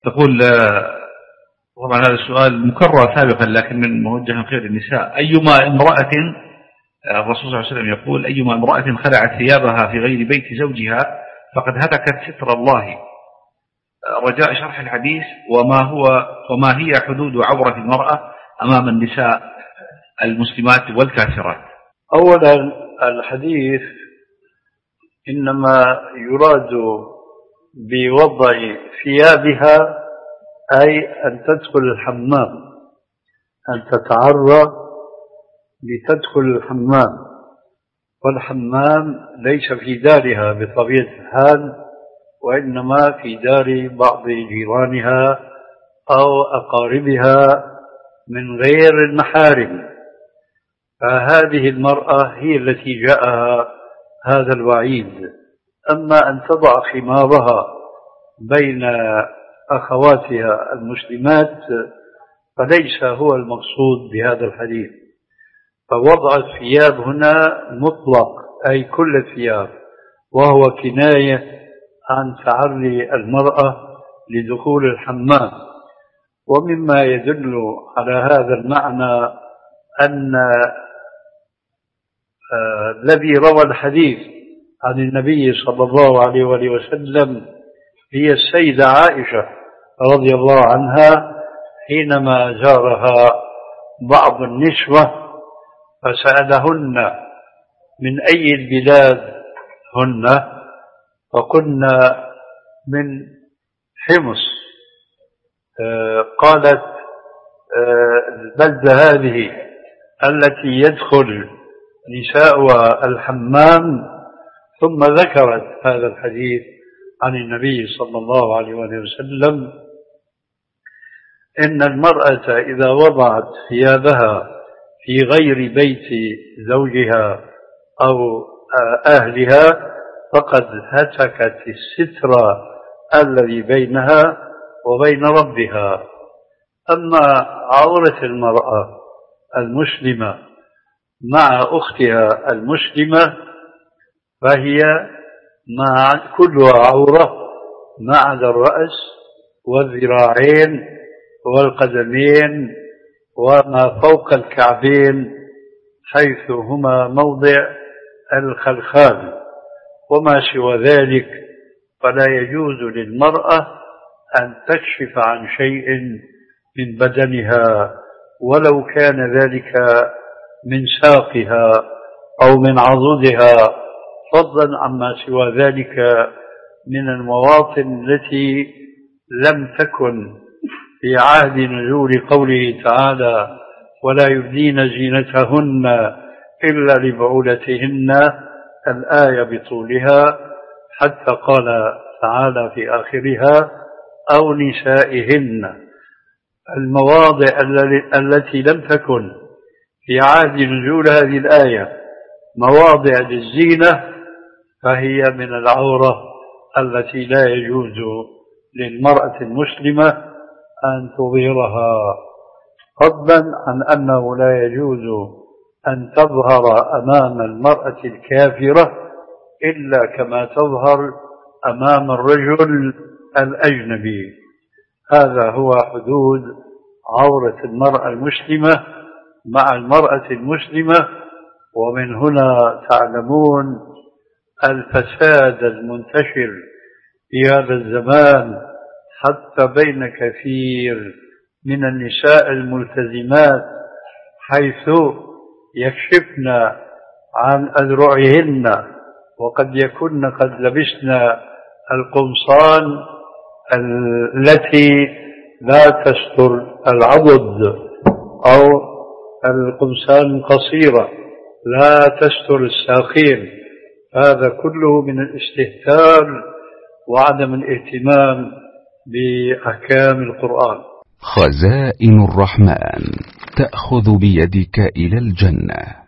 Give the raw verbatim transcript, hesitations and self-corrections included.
تقول طبعا هذا السؤال مكرر سابقا لكن من موجه خير النساء: أيما امرأة، الرسول صلى الله عليه وسلم يقول: أيما امرأة خلعت ثيابها في غير بيت زوجها فقد هتكت ستر الله. رجاء شرح الحديث، وما هو وما هي حدود عورة المرأة أمام النساء المسلمات والكافرات. أولا الحديث إنما يراد بوضع ثيابها أي أن تدخل الحمام، أن تتعرى لتدخل الحمام، والحمام ليس في دارها بطبيعة الحال، وإنما في دار بعض جيرانها أو أقاربها من غير المحارم. فهذه المرأة هي التي جاءها هذا الوعيد. أما أن تضع خمارها بين أخواتها المسلمات فليس هو المقصود بهذا الحديث. فوضع الثياب هنا مطلق أي كل الثياب، وهو كناية عن تعري المرأة لدخول الحمام. ومما يدل على هذا المعنى أن آه الذي روى الحديث عن النبي صلى الله عليه وآله وسلم هي السيدة عائشة رضي الله عنها، حينما زارها بعض النسوة فسألهن من أي البلاد هن، فكنا من حمص. آه قالت آه البلدة هذه التي يدخل نساؤها الحمام، ثم ذكرت هذا الحديث عن النبي صلى الله عليه وسلم إن المرأة إذا وضعت ثيابها في غير بيت زوجها أو أهلها فقد هتكت الستر الذي بينها وبين ربها. أما عورة المرأة المسلمة مع أختها المسلمة فهي مع كلها عورة ما عدا الرأس والذراعين والقدمين وما فوق الكعبين حيث هما موضع الخلخال، وما سوى ذلك فلا يجوز للمرأة أن تكشف عن شيء من بدنها ولو كان ذلك من ساقها أو من عضدها، فضلا عما سوى ذلك من المواطن التي لم تكن في عهد نزول قوله تعالى: ولا يبدين زينتهن إلا لبعولتهن، الآية بطولها، حتى قال تعالى في آخرها: أو نسائهن. المواضع التي لم تكن في عهد نزول هذه الآية مواضع للزينة فهي من العورة التي لا يجوز للمرأة المسلمة أن تظهرها، فضلا عن أنه لا يجوز أن تظهر أمام المرأة الكافرة إلا كما تظهر أمام الرجل الأجنبي. هذا هو حدود عورة المرأة المسلمة مع المرأة المسلمة. ومن هنا تعلمون الفساد المنتشر في هذا الزمان حتى بين كثير من النساء الملتزمات، حيث يكشفن عن أذرعهن وقد يكن قد لبسن القمصان التي لا تستر العضد أو القمصان القصيرة لا تستر الساقين. هذا كله من الاستهتار وعدم الاهتمام بأحكام القرآن. خزائن الرحمن تأخذ بيدك إلى الجنة.